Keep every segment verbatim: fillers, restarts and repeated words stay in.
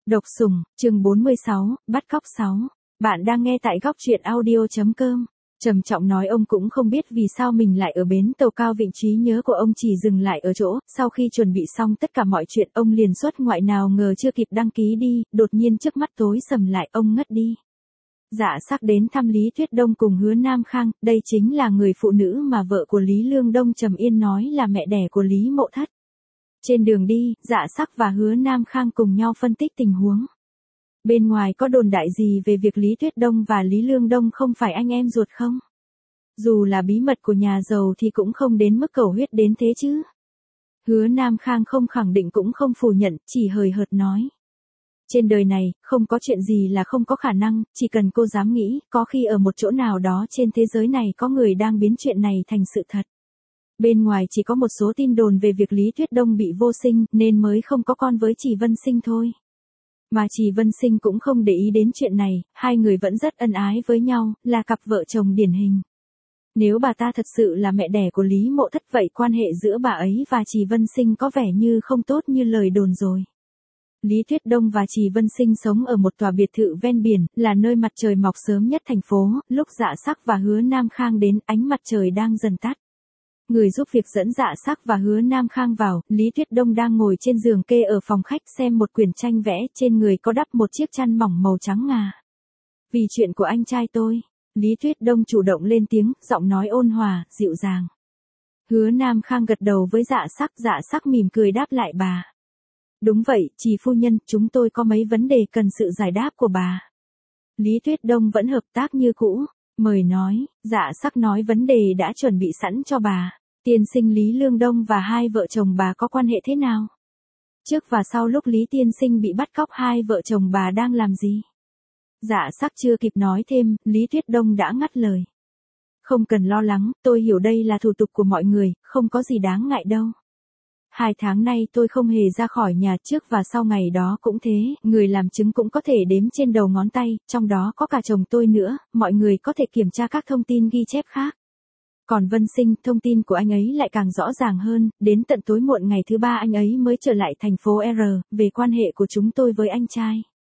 Độc Sủng, chương bốn mươi sáu, bắt cóc sáu. Bạn đang nghe tại góc truyện audio.com. Trầm trọng nói ông cũng không biết vì sao mình lại ở bến tàu cao, vị trí nhớ của ông chỉ dừng lại ở chỗ, sau khi chuẩn bị xong tất cả mọi chuyện ông liền xuất ngoại, nào ngờ chưa kịp đăng ký đi, đột nhiên trước mắt tối sầm lại, ông ngất đi. Dạ Sắc đến thăm Lý Tuyết Đông cùng Hứa Nam Khang, đây chính là người phụ nữ mà vợ của Lý Lương Đông Trầm Yên nói là mẹ đẻ của Lý Mộ Thất. Trên đường đi, Dạ Sắc và Hứa Nam Khang cùng nhau phân tích tình huống. Bên ngoài có đồn đại gì về việc Lý Tuyết Đông và Lý Lương Đông không phải anh em ruột không? Dù là bí mật của nhà giàu thì cũng không đến mức cầu huyết đến thế chứ. Hứa Nam Khang không khẳng định cũng không phủ nhận, chỉ hời hợt nói. Trên đời này, không có chuyện gì là không có khả năng, chỉ cần cô dám nghĩ, có khi ở một chỗ nào đó trên thế giới này có người đang biến chuyện này thành sự thật. Bên ngoài chỉ có một số tin đồn về việc Lý Tuyết Đông bị vô sinh nên mới không có con với Trì Vân Sinh thôi. Mà Trì Vân Sinh cũng không để ý đến chuyện này, hai người vẫn rất ân ái với nhau, là cặp vợ chồng điển hình. Nếu bà ta thật sự là mẹ đẻ của Lý Mộ Thất vậy quan hệ giữa bà ấy và Trì Vân Sinh có vẻ như không tốt như lời đồn rồi. Lý Tuyết Đông và Trì Vân Sinh sống ở một tòa biệt thự ven biển, là nơi mặt trời mọc sớm nhất thành phố, lúc Dạ Sắc và Hứa Nam Khang đến, ánh mặt trời đang dần tắt. Người giúp việc dẫn Dạ Sắc và Hứa Nam Khang vào, Lý Tuyết Đông đang ngồi trên giường kê ở phòng khách xem một quyển tranh vẽ, trên người có đắp một chiếc chăn mỏng màu trắng ngà. Vì chuyện của anh trai tôi, Lý Tuyết Đông chủ động lên tiếng, giọng nói ôn hòa, dịu dàng. Hứa Nam Khang gật đầu với Dạ Sắc, Dạ Sắc mỉm cười đáp lại bà. Đúng vậy, Trì phu nhân, chúng tôi có mấy vấn đề cần sự giải đáp của bà. Lý Tuyết Đông vẫn hợp tác như cũ. Mời nói, Dạ Sắc nói vấn đề đã chuẩn bị sẵn cho bà. Tiên sinh Lý Lương Đông và hai vợ chồng bà có quan hệ thế nào? Trước và sau lúc Lý tiên sinh bị bắt cóc, hai vợ chồng bà đang làm gì? Dạ Sắc chưa kịp nói thêm, Lý Tuyết Đông đã ngắt lời. Không cần lo lắng, tôi hiểu đây là thủ tục của mọi người, không có gì đáng ngại đâu. Hai tháng nay tôi không hề ra khỏi nhà, trước và sau ngày đó cũng thế, người làm chứng cũng có thể đếm trên đầu ngón tay, trong đó có cả chồng tôi nữa, mọi người có thể kiểm tra các thông tin ghi chép khác. Còn Vân Sinh, thông tin của anh ấy lại càng rõ ràng hơn, đến tận tối muộn ngày thứ ba anh ấy mới trở lại thành phố R, về quan hệ của chúng tôi với anh trai.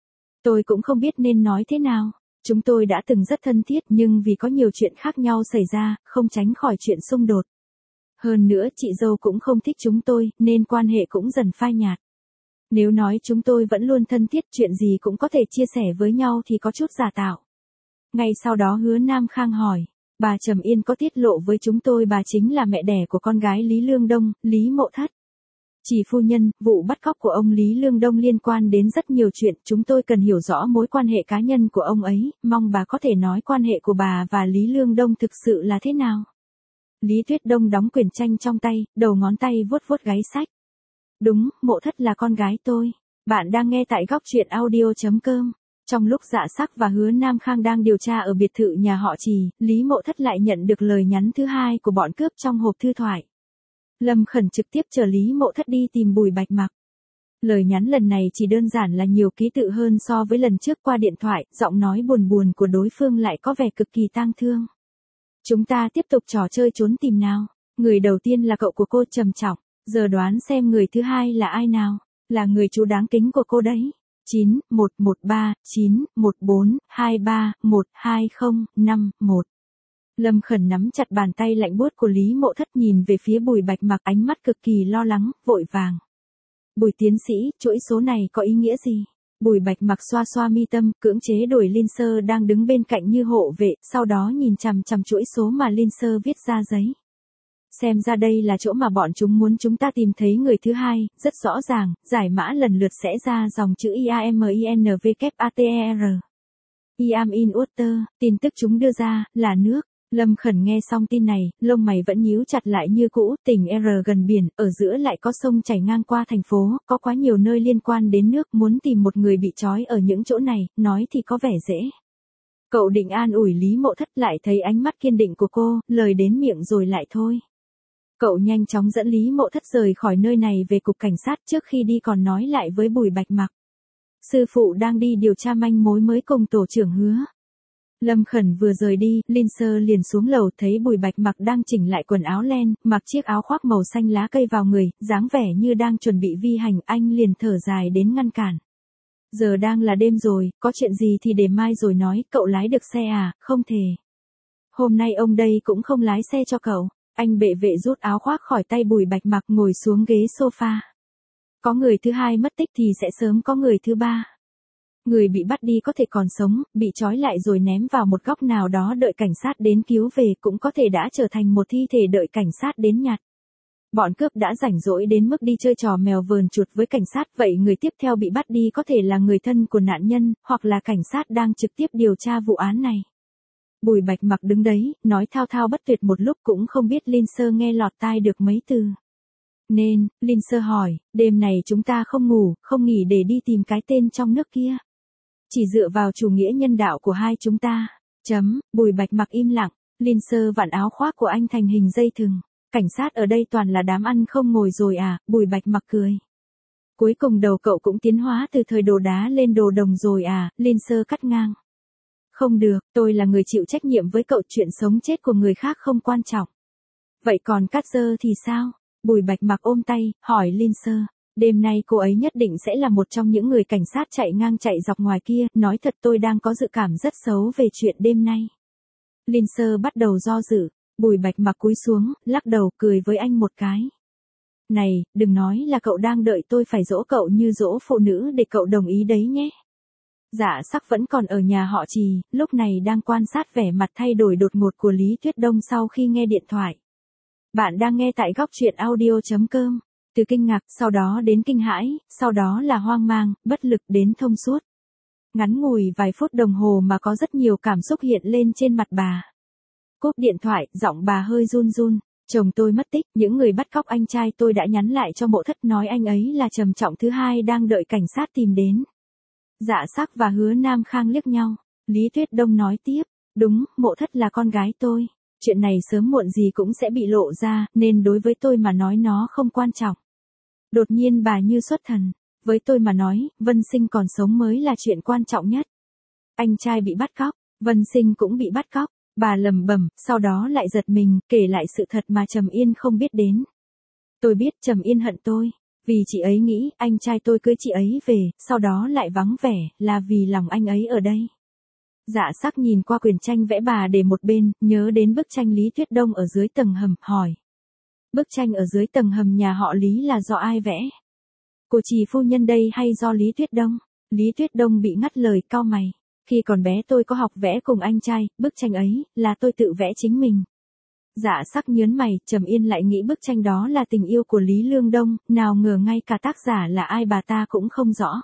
Tôi cũng không biết nên nói thế nào, chúng tôi đã từng rất thân thiết nhưng vì có nhiều chuyện khác nhau xảy ra, không tránh khỏi chuyện xung đột. Hơn nữa chị dâu cũng không thích chúng tôi, nên quan hệ cũng dần phai nhạt. Nếu nói chúng tôi vẫn luôn thân thiết, chuyện gì cũng có thể chia sẻ với nhau thì có chút giả tạo. Ngay sau đó Hứa Nam Khang hỏi, bà Trầm Yên có tiết lộ với chúng tôi bà chính là mẹ đẻ của con gái Lý Lương Đông, Lý Mộ Thất. Trì phu nhân, vụ bắt cóc của ông Lý Lương Đông liên quan đến rất nhiều chuyện, chúng tôi cần hiểu rõ mối quan hệ cá nhân của ông ấy, mong bà có thể nói quan hệ của bà và Lý Lương Đông thực sự là thế nào. Lý Tuyết Đông đóng quyển tranh trong tay, đầu ngón tay vuốt vuốt gáy sách. Đúng, Mộ Thất là con gái tôi. Bạn đang nghe tại góc truyện audio.com. Trong lúc Dạ Sắc và Hứa Nam Khang đang điều tra ở biệt thự nhà họ Trì, Lý Mộ Thất lại nhận được lời nhắn thứ hai của bọn cướp trong hộp thư thoại. Lâm Khẩn trực tiếp chở Lý Mộ Thất đi tìm Bùi Bạch Mặc. Lời nhắn lần này chỉ đơn giản là nhiều ký tự hơn so với lần trước qua điện thoại, giọng nói buồn buồn của đối phương lại có vẻ cực kỳ tang thương. Chúng ta tiếp tục trò chơi trốn tìm nào. Người đầu tiên là cậu của cô trầm trọng. Giờ đoán xem người thứ hai là ai nào. Là người chú đáng kính của cô đấy. chín một một ba chín một bốn hai ba một hai không năm một. Lâm Khẩn nắm chặt bàn tay lạnh buốt của Lý Mộ Thất, nhìn về phía Bùi Bạch Mặc, ánh mắt cực kỳ lo lắng, vội vàng. Bùi tiến sĩ, chuỗi số này có ý nghĩa gì? Bùi Bạch Mặc xoa xoa mi tâm, cưỡng chế đuổi Linser đang đứng bên cạnh như hộ vệ, sau đó nhìn chằm chằm chuỗi số mà Linser viết ra giấy. Xem ra đây là chỗ mà bọn chúng muốn chúng ta tìm thấy người thứ hai, rất rõ ràng, giải mã lần lượt sẽ ra dòng chữ I A M I N V K A T E R. I am in water, tin tức chúng đưa ra, là nước. Lâm Khẩn nghe xong tin này, lông mày vẫn nhíu chặt lại như cũ, tỉnh R gần biển, ở giữa lại có sông chảy ngang qua thành phố, có quá nhiều nơi liên quan đến nước, muốn tìm một người bị trói ở những chỗ này, nói thì có vẻ dễ. Cậu định an ủi Lý Mộ Thất, lại thấy ánh mắt kiên định của cô, lời đến miệng rồi lại thôi. Cậu nhanh chóng dẫn Lý Mộ Thất rời khỏi nơi này về cục cảnh sát, trước khi đi còn nói lại với Bùi Bạch Mặc. Sư phụ đang đi điều tra manh mối mới cùng tổ trưởng Hứa. Lâm Khẩn vừa rời đi, Linser liền xuống lầu thấy Bùi Bạch Mặc đang chỉnh lại quần áo len, mặc chiếc áo khoác màu xanh lá cây vào người, dáng vẻ như đang chuẩn bị vi hành, anh liền thở dài đến ngăn cản. Giờ đang là đêm rồi, có chuyện gì thì để mai rồi nói, cậu lái được xe à, không thể. Hôm nay ông đây cũng không lái xe cho cậu. Anh bệ vệ rút áo khoác khỏi tay Bùi Bạch Mặc ngồi xuống ghế sofa. Có người thứ hai mất tích thì sẽ sớm có người thứ ba. Người bị bắt đi có thể còn sống, bị trói lại rồi ném vào một góc nào đó đợi cảnh sát đến cứu về, cũng có thể đã trở thành một thi thể đợi cảnh sát đến nhặt. Bọn cướp đã rảnh rỗi đến mức đi chơi trò mèo vờn chuột với cảnh sát, vậy người tiếp theo bị bắt đi có thể là người thân của nạn nhân, hoặc là cảnh sát đang trực tiếp điều tra vụ án này. Bùi Bạch Mặc đứng đấy, nói thao thao bất tuyệt một lúc cũng không biết Linh Sơ nghe lọt tai được mấy từ. Nên, Linh Sơ hỏi, đêm này chúng ta không ngủ, không nghỉ để đi tìm cái tên trong nước kia. Chỉ dựa vào chủ nghĩa nhân đạo của hai chúng ta. Chấm, Bùi Bạch Mặc im lặng, Linh Sơ vặn áo khoác của anh thành hình dây thừng. Cảnh sát ở đây toàn là đám ăn không ngồi rồi à, Bùi Bạch Mặc cười. Cuối cùng đầu cậu cũng tiến hóa từ thời đồ đá lên đồ đồng rồi à, Linh Sơ cắt ngang. Không được, tôi là người chịu trách nhiệm với cậu, chuyện sống chết của người khác không quan trọng. Vậy còn Cát Dơ thì sao? Bùi Bạch Mặc ôm tay, hỏi Linh Sơ. Đêm nay cô ấy nhất định sẽ là một trong những người cảnh sát chạy ngang chạy dọc ngoài kia, nói thật tôi đang có dự cảm rất xấu về chuyện đêm nay. Linh Sơ bắt đầu do dự, Bùi Bạch Mặc cúi xuống, lắc đầu cười với anh một cái. Này, đừng nói là cậu đang đợi tôi phải dỗ cậu như dỗ phụ nữ để cậu đồng ý đấy nhé. Dạ Sắc vẫn còn ở nhà họ Trì, lúc này đang quan sát vẻ mặt thay đổi đột ngột của Lý Tuyết Đông sau khi nghe điện thoại. Bạn đang nghe tại góc truyện audio chấm com. Từ kinh ngạc, sau đó đến kinh hãi, sau đó là hoang mang, bất lực đến thông suốt. Ngắn ngủi vài phút đồng hồ mà có rất nhiều cảm xúc hiện lên trên mặt bà. Cúp điện thoại, giọng bà hơi run run. Chồng tôi mất tích, những người bắt cóc anh trai tôi đã nhắn lại cho Mộ Thất nói anh ấy là Trầm Trọng thứ hai đang đợi cảnh sát tìm đến. Dạ Sắc và Hứa Nam Khang liếc nhau. Lý Tuyết Đông nói tiếp, đúng, Mộ Thất là con gái tôi. Chuyện này sớm muộn gì cũng sẽ bị lộ ra, nên đối với tôi mà nói nó không quan trọng. Đột nhiên bà như xuất thần. Với tôi mà nói, Vân Sinh còn sống mới là chuyện quan trọng nhất. Anh trai bị bắt cóc, Vân Sinh cũng bị bắt cóc. Bà lẩm bẩm, sau đó lại giật mình, kể lại sự thật mà Trầm Yên không biết đến. Tôi biết Trầm Yên hận tôi, vì chị ấy nghĩ anh trai tôi cưới chị ấy về, sau đó lại vắng vẻ, là vì lòng anh ấy ở đây. Dạ Sắc nhìn qua quyển tranh vẽ bà để một bên, nhớ đến bức tranh Lý Tuyết Đông ở dưới tầng hầm, hỏi. Bức tranh ở dưới tầng hầm nhà họ Lý là do ai vẽ? Của Trì phu nhân đây hay do Lý Tuyết Đông? Lý Tuyết Đông bị ngắt lời, cau mày. Khi còn bé tôi có học vẽ cùng anh trai, bức tranh ấy, là tôi tự vẽ chính mình. Dạ Sắc nhớn mày, Trầm Yên lại nghĩ bức tranh đó là tình yêu của Lý Lương Đông, nào ngờ ngay cả tác giả là ai bà ta cũng không rõ.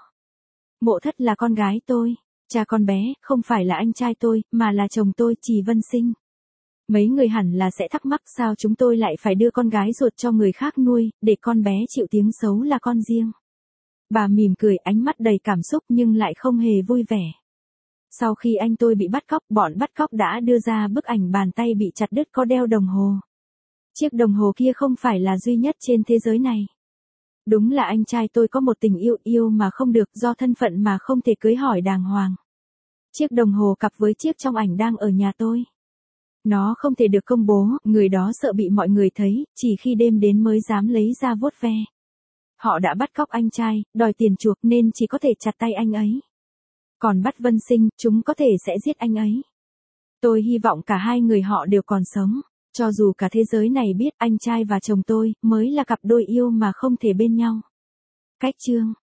Mộ Thất là con gái tôi, cha con bé, không phải là anh trai tôi, mà là chồng tôi, Trì Vân Sinh. Mấy người hẳn là sẽ thắc mắc sao chúng tôi lại phải đưa con gái ruột cho người khác nuôi, để con bé chịu tiếng xấu là con riêng. Bà mỉm cười, ánh mắt đầy cảm xúc nhưng lại không hề vui vẻ. Sau khi anh tôi bị bắt cóc, bọn bắt cóc đã đưa ra bức ảnh bàn tay bị chặt đứt có đeo đồng hồ. Chiếc đồng hồ kia không phải là duy nhất trên thế giới này. Đúng là anh trai tôi có một tình yêu yêu mà không được, do thân phận mà không thể cưới hỏi đàng hoàng. Chiếc đồng hồ cặp với chiếc trong ảnh đang ở nhà tôi. Nó không thể được công bố, người đó sợ bị mọi người thấy, chỉ khi đêm đến mới dám lấy ra vuốt ve. Họ đã bắt cóc anh trai, đòi tiền chuộc nên chỉ có thể chặt tay anh ấy. Còn bắt Vân Sinh, chúng có thể sẽ giết anh ấy. Tôi hy vọng cả hai người họ đều còn sống, cho dù cả thế giới này biết anh trai và chồng tôi mới là cặp đôi yêu mà không thể bên nhau. Cách chương